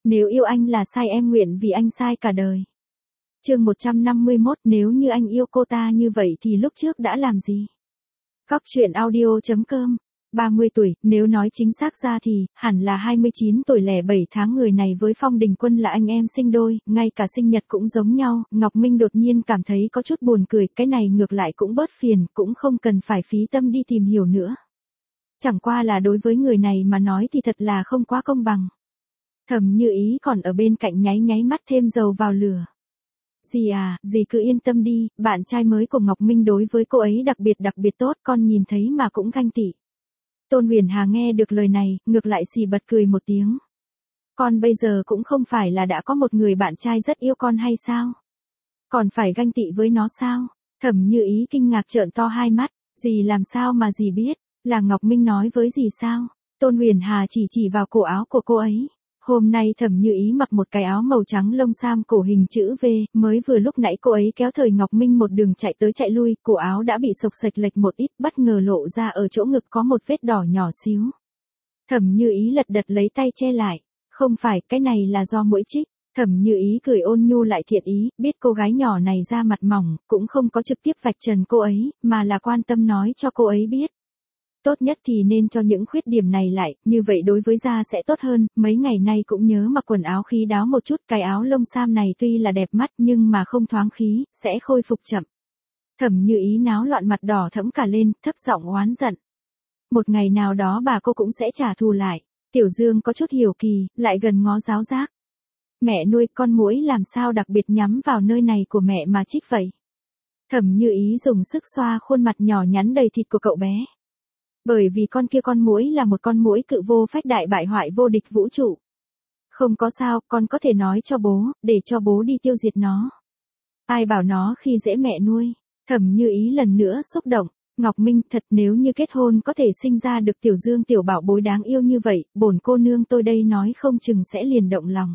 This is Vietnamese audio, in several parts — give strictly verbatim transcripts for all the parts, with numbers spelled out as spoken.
Nếu yêu anh là sai em nguyện vì anh sai cả đời. Chương một trăm năm mươi mốt, nếu như anh yêu cô ta như vậy thì lúc trước đã làm gì? Góc truyện audio chấm com. ba mươi tuổi, nếu nói chính xác ra thì, hẳn là hai mươi chín tuổi lẻ bảy tháng. Người này với Phong Đình Quân là anh em sinh đôi, ngay cả sinh nhật cũng giống nhau. Ngọc Minh đột nhiên cảm thấy có chút buồn cười, cái này ngược lại cũng bớt phiền, cũng không cần phải phí tâm đi tìm hiểu nữa. Chẳng qua là đối với người này mà nói thì thật là không quá công bằng. Thẩm Như Ý còn ở bên cạnh nháy nháy mắt thêm dầu vào lửa. Dì à, dì cứ yên tâm đi, bạn trai mới của Ngọc Minh đối với cô ấy đặc biệt đặc biệt tốt, con nhìn thấy mà cũng ganh tị. Tôn Huyền Hà nghe được lời này, ngược lại xì bật cười một tiếng. Con bây giờ cũng không phải là đã có một người bạn trai rất yêu con hay sao? Còn phải ganh tị với nó sao? Thẩm Như Ý kinh ngạc trợn to hai mắt, dì làm sao mà dì biết, là Ngọc Minh nói với dì sao? Tôn Huyền Hà chỉ chỉ vào cổ áo của cô ấy. Hôm nay Thẩm Như Ý mặc một cái áo màu trắng lông sam cổ hình chữ V, mới vừa lúc nãy cô ấy kéo Thời Ngọc Minh một đường chạy tới chạy lui, cổ áo đã bị xộc xệch lệch một ít, bất ngờ lộ ra ở chỗ ngực có một vết đỏ nhỏ xíu. Thẩm Như Ý lật đật lấy tay che lại, không phải, cái này là do muỗi chích. Thẩm Như Ý cười ôn nhu lại thiện ý, biết cô gái nhỏ này da mặt mỏng, cũng không có trực tiếp vạch trần cô ấy, mà là quan tâm nói cho cô ấy biết. Tốt nhất thì nên cho những khuyết điểm này lại, như vậy đối với da sẽ tốt hơn. Mấy ngày nay cũng nhớ mặc quần áo khí đáo một chút, cái áo lông sam này tuy là đẹp mắt nhưng mà không thoáng khí, sẽ khôi phục chậm. Thẩm Như Ý náo loạn mặt đỏ thẫm cả lên, thấp giọng oán giận. Một ngày nào đó bà cô cũng sẽ trả thù lại. Tiểu Dương có chút hiểu kỳ, lại gần ngó giáo giác. Mẹ nuôi, con muỗi làm sao đặc biệt nhắm vào nơi này của mẹ mà chích vậy? Thẩm Như Ý dùng sức xoa khuôn mặt nhỏ nhắn đầy thịt của cậu bé. Bởi vì con kia con muỗi là một con muỗi cự vô phách đại bại hoại vô địch vũ trụ. Không có sao, con có thể nói cho bố, để cho bố đi tiêu diệt nó. Ai bảo nó khi dễ mẹ nuôi. Thẩm Như Ý lần nữa xúc động. Ngọc Minh, thật nếu như kết hôn có thể sinh ra được Tiểu Dương tiểu bảo bối đáng yêu như vậy, bổn cô nương tôi đây nói không chừng sẽ liền động lòng.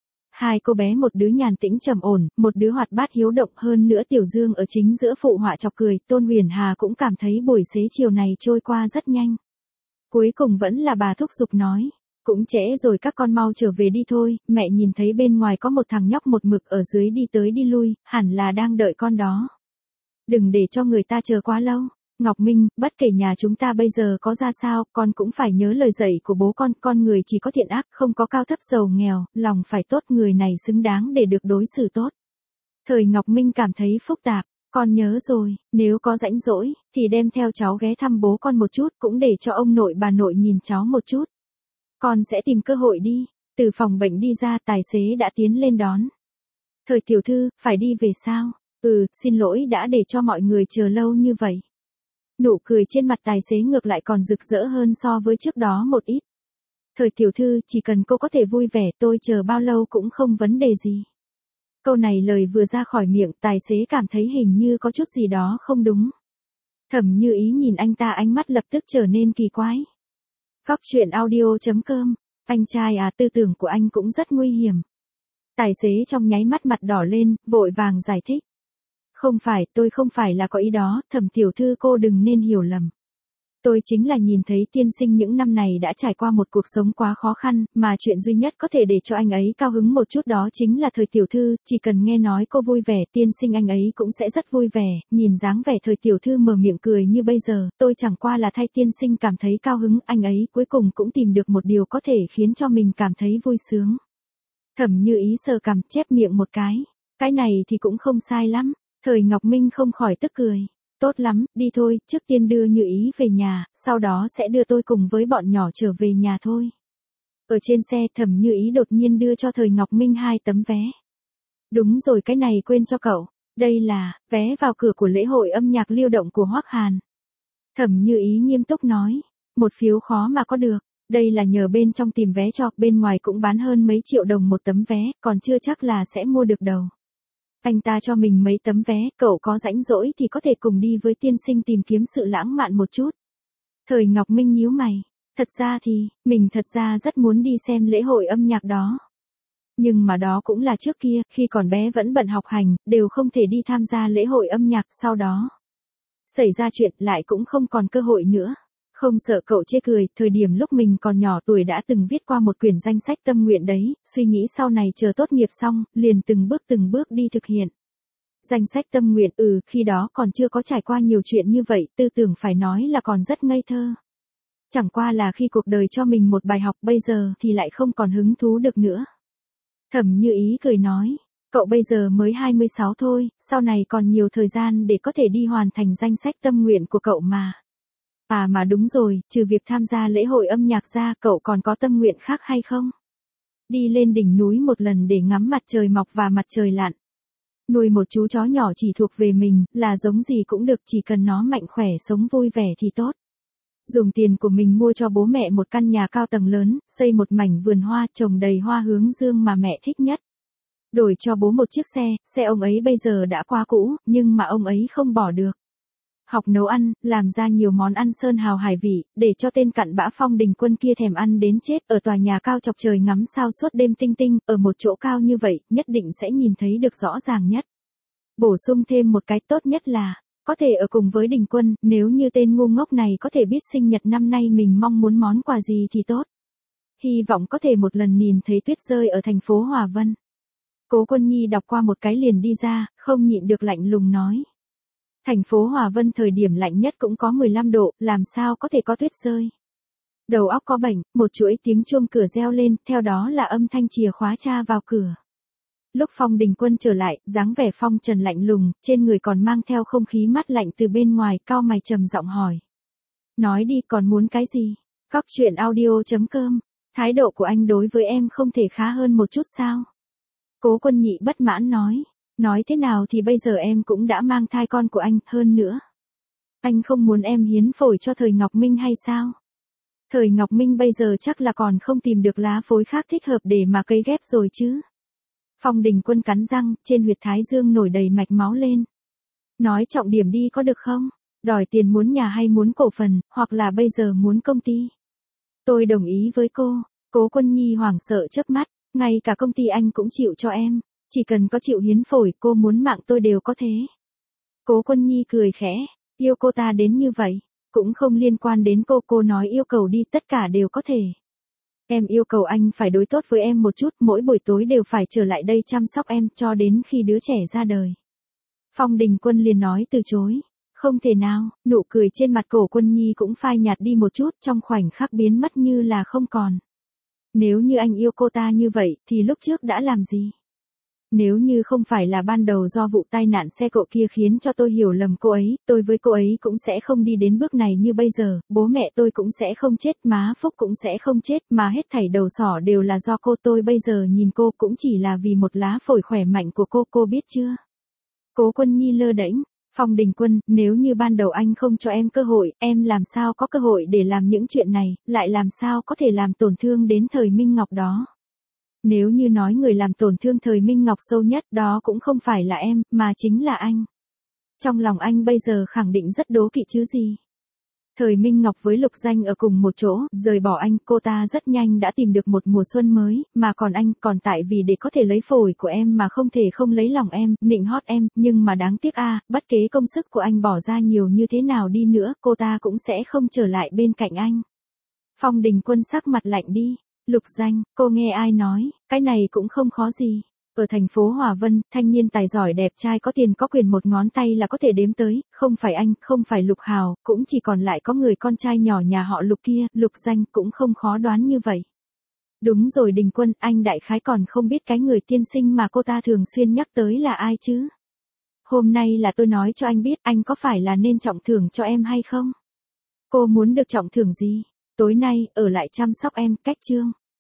Hai cô bé, một đứa nhàn tĩnh trầm ổn, một đứa hoạt bát hiếu động, hơn nữa Tiểu Dương ở chính giữa phụ họa chọc cười. Tôn Huyền Hà cũng cảm thấy buổi xế chiều này trôi qua rất nhanh. Cuối cùng vẫn là bà thúc giục nói, cũng trễ rồi các con mau trở về đi thôi, mẹ nhìn thấy bên ngoài có một thằng nhóc một mực ở dưới đi tới đi lui, hẳn là đang đợi con đó. Đừng để cho người ta chờ quá lâu. Ngọc Minh, bất kể nhà chúng ta bây giờ có ra sao, con cũng phải nhớ lời dạy của bố con, con người chỉ có thiện ác, không có cao thấp giàu nghèo, lòng phải tốt, người này xứng đáng để được đối xử tốt. Thời Ngọc Minh cảm thấy phức tạp, con nhớ rồi, nếu có rãnh rỗi, thì đem theo cháu ghé thăm bố con một chút, cũng để cho ông nội bà nội nhìn cháu một chút. Con sẽ tìm cơ hội đi. Từ phòng bệnh đi ra, tài xế đã tiến lên đón. Thời tiểu thư, phải đi về sao? Ừ, xin lỗi đã để cho mọi người chờ lâu như vậy. Nụ cười trên mặt tài xế ngược lại còn rực rỡ hơn so với trước đó một ít. Thời tiểu thư, chỉ cần cô có thể vui vẻ, tôi chờ bao lâu cũng không vấn đề gì. Câu này lời vừa ra khỏi miệng, tài xế cảm thấy hình như có chút gì đó không đúng. Thẩm Như Ý nhìn anh ta, ánh mắt lập tức trở nên kỳ quái. Góc truyện audio chấm com. Anh trai à, tư tưởng của anh cũng rất nguy hiểm. Tài xế trong nháy mắt mặt đỏ lên, vội vàng giải thích. Không phải, tôi không phải là có ý đó, Thẩm tiểu thư cô đừng nên hiểu lầm. Tôi chính là nhìn thấy tiên sinh những năm này đã trải qua một cuộc sống quá khó khăn, mà chuyện duy nhất có thể để cho anh ấy cao hứng một chút đó chính là Thời tiểu thư, chỉ cần nghe nói cô vui vẻ, tiên sinh anh ấy cũng sẽ rất vui vẻ. Nhìn dáng vẻ Thời tiểu thư mở miệng cười như bây giờ, tôi chẳng qua là thay tiên sinh cảm thấy cao hứng, anh ấy cuối cùng cũng tìm được một điều có thể khiến cho mình cảm thấy vui sướng. Thẩm Như Ý sờ cằm, chép miệng một cái. Cái này thì cũng không sai lắm. Thời Ngọc Minh không khỏi tức cười. Tốt lắm, đi thôi, trước tiên đưa Như Ý về nhà, sau đó sẽ đưa tôi cùng với bọn nhỏ trở về nhà thôi. Ở trên xe, Thẩm Như Ý đột nhiên đưa cho Thời Ngọc Minh hai tấm vé. Đúng rồi, cái này quên cho cậu. Đây là vé vào cửa của lễ hội âm nhạc lưu động của Hoắc Hàn. Thẩm Như Ý nghiêm túc nói. Một phiếu khó mà có được. Đây là nhờ bên trong tìm vé cho, bên ngoài cũng bán hơn mấy triệu đồng một tấm vé, còn chưa chắc là sẽ mua được đâu. Anh ta cho mình mấy tấm vé, cậu có rãnh rỗi thì có thể cùng đi với tiên sinh tìm kiếm sự lãng mạn một chút. Thời Ngọc Minh nhíu mày. Thật ra thì, mình thật ra rất muốn đi xem lễ hội âm nhạc đó. Nhưng mà đó cũng là trước kia, khi còn bé vẫn bận học hành, đều không thể đi tham gia lễ hội âm nhạc, sau đó xảy ra chuyện lại cũng không còn cơ hội nữa. Không sợ cậu chê cười, thời điểm lúc mình còn nhỏ tuổi đã từng viết qua một quyển danh sách tâm nguyện đấy, suy nghĩ sau này chờ tốt nghiệp xong, liền từng bước từng bước đi thực hiện. Danh sách tâm nguyện, ừ, khi đó còn chưa có trải qua nhiều chuyện như vậy, tư tưởng phải nói là còn rất ngây thơ. Chẳng qua là khi cuộc đời cho mình một bài học bây giờ thì lại không còn hứng thú được nữa. Thẩm Như Ý cười nói, cậu bây giờ mới hai mươi sáu thôi, sau này còn nhiều thời gian để có thể đi hoàn thành danh sách tâm nguyện của cậu mà. À mà đúng rồi, trừ việc tham gia lễ hội âm nhạc ra, cậu còn có tâm nguyện khác hay không? Đi lên đỉnh núi một lần để ngắm mặt trời mọc và mặt trời lặn. Nuôi một chú chó nhỏ chỉ thuộc về mình, là giống gì cũng được, chỉ cần nó mạnh khỏe sống vui vẻ thì tốt. Dùng tiền của mình mua cho bố mẹ một căn nhà cao tầng lớn, xây một mảnh vườn hoa trồng đầy hoa hướng dương mà mẹ thích nhất. Đổi cho bố một chiếc xe, xe ông ấy bây giờ đã quá cũ, nhưng mà ông ấy không bỏ được. Học nấu ăn, làm ra nhiều món ăn sơn hào hải vị, để cho tên cặn bã Phong Đình Quân kia thèm ăn đến chết. Ở tòa nhà cao chọc trời ngắm sao suốt đêm tinh tinh, ở một chỗ cao như vậy, nhất định sẽ nhìn thấy được rõ ràng nhất. Bổ sung thêm một cái tốt nhất là, có thể ở cùng với Đình Quân, nếu như tên ngu ngốc này có thể biết sinh nhật năm nay mình mong muốn món quà gì thì tốt. Hy vọng có thể một lần nhìn thấy tuyết rơi ở thành phố Hòa Vân. Cố Quân Nhi đọc qua một cái liền đi ra, không nhịn được lạnh lùng nói. Thành phố Hòa Vân thời điểm lạnh nhất cũng có mười lăm độ, làm sao có thể có tuyết rơi. Đầu óc có bệnh, một chuỗi tiếng chuông cửa reo lên, theo đó là âm thanh chìa khóa tra vào cửa. Lúc Phong Đình Quân trở lại, dáng vẻ phong trần lạnh lùng, trên người còn mang theo không khí mát lạnh từ bên ngoài, cau mày trầm giọng hỏi. Nói đi, còn muốn cái gì? Cóc truyện audio chấm com, thái độ của anh đối với em không thể khá hơn một chút sao? Cố Quân Nhị bất mãn nói. Nói thế nào thì bây giờ em cũng đã mang thai con của anh, hơn nữa. Anh không muốn em hiến phổi cho Thời Ngọc Minh hay sao? Thời Ngọc Minh bây giờ chắc là còn không tìm được lá phối khác thích hợp để mà cấy ghép rồi chứ. Phong Đình Quân cắn răng, trên huyệt thái dương nổi đầy mạch máu lên. Nói trọng điểm đi có được không? Đòi tiền muốn nhà hay muốn cổ phần, hoặc là bây giờ muốn công ty? Tôi đồng ý với cô. Cố Quân Nhi hoảng sợ chớp mắt, ngay cả công ty anh cũng chịu cho em. Chỉ cần có chịu hiến phổi, cô muốn mạng tôi đều có thế. Cố Quân Nhi cười khẽ, yêu cô ta đến như vậy, cũng không liên quan đến cô, cô nói yêu cầu đi, tất cả đều có thể. Em yêu cầu anh phải đối tốt với em một chút, mỗi buổi tối đều phải trở lại đây chăm sóc em, cho đến khi đứa trẻ ra đời. Phong Đình Quân liền nói từ chối, không thể nào, nụ cười trên mặt Cố Quân Nhi cũng phai nhạt đi một chút, trong khoảnh khắc biến mất như là không còn. Nếu như anh yêu cô ta như vậy, thì lúc trước đã làm gì? Nếu như không phải là ban đầu do vụ tai nạn xe cộ kia khiến cho tôi hiểu lầm cô ấy, tôi với cô ấy cũng sẽ không đi đến bước này như bây giờ, bố mẹ tôi cũng sẽ không chết, má Phúc cũng sẽ không chết, mà hết thảy đầu sỏ đều là do cô, tôi bây giờ nhìn cô cũng chỉ là vì một lá phổi khỏe mạnh của cô, cô biết chưa? Cố Quân Nhi lơ đễnh, Phong Đình Quân, nếu như ban đầu anh không cho em cơ hội, em làm sao có cơ hội để làm những chuyện này, lại làm sao có thể làm tổn thương đến Thời Minh Ngọc đó. Nếu như nói người làm tổn thương Thời Minh Ngọc sâu nhất đó cũng không phải là em, mà chính là anh. Trong lòng anh bây giờ khẳng định rất đố kỵ chứ gì. Thời Minh Ngọc với Lục Danh ở cùng một chỗ, rời bỏ anh, cô ta rất nhanh đã tìm được một mùa xuân mới, mà còn anh, còn tại vì để có thể lấy phổi của em mà không thể không lấy lòng em, nịnh hót em, nhưng mà đáng tiếc a, bất kế công sức của anh bỏ ra nhiều như thế nào đi nữa, cô ta cũng sẽ không trở lại bên cạnh anh. Phong Đình Quân sắc mặt lạnh đi. Lục Danh, cô nghe ai nói, cái này cũng không khó gì. Ở thành phố Hòa Vân, thanh niên tài giỏi đẹp trai có tiền có quyền một ngón tay là có thể đếm tới, không phải anh, không phải Lục Hào, cũng chỉ còn lại có người con trai nhỏ nhà họ Lục kia, Lục Danh cũng không khó đoán như vậy. Đúng rồi Đình Quân, anh đại khái còn không biết cái người tiên sinh mà cô ta thường xuyên nhắc tới là ai chứ. Hôm nay là tôi nói cho anh biết, anh có phải là nên trọng thưởng cho em hay không? Cô muốn được trọng thưởng gì? Tối nay, ở lại chăm sóc em, cách chương.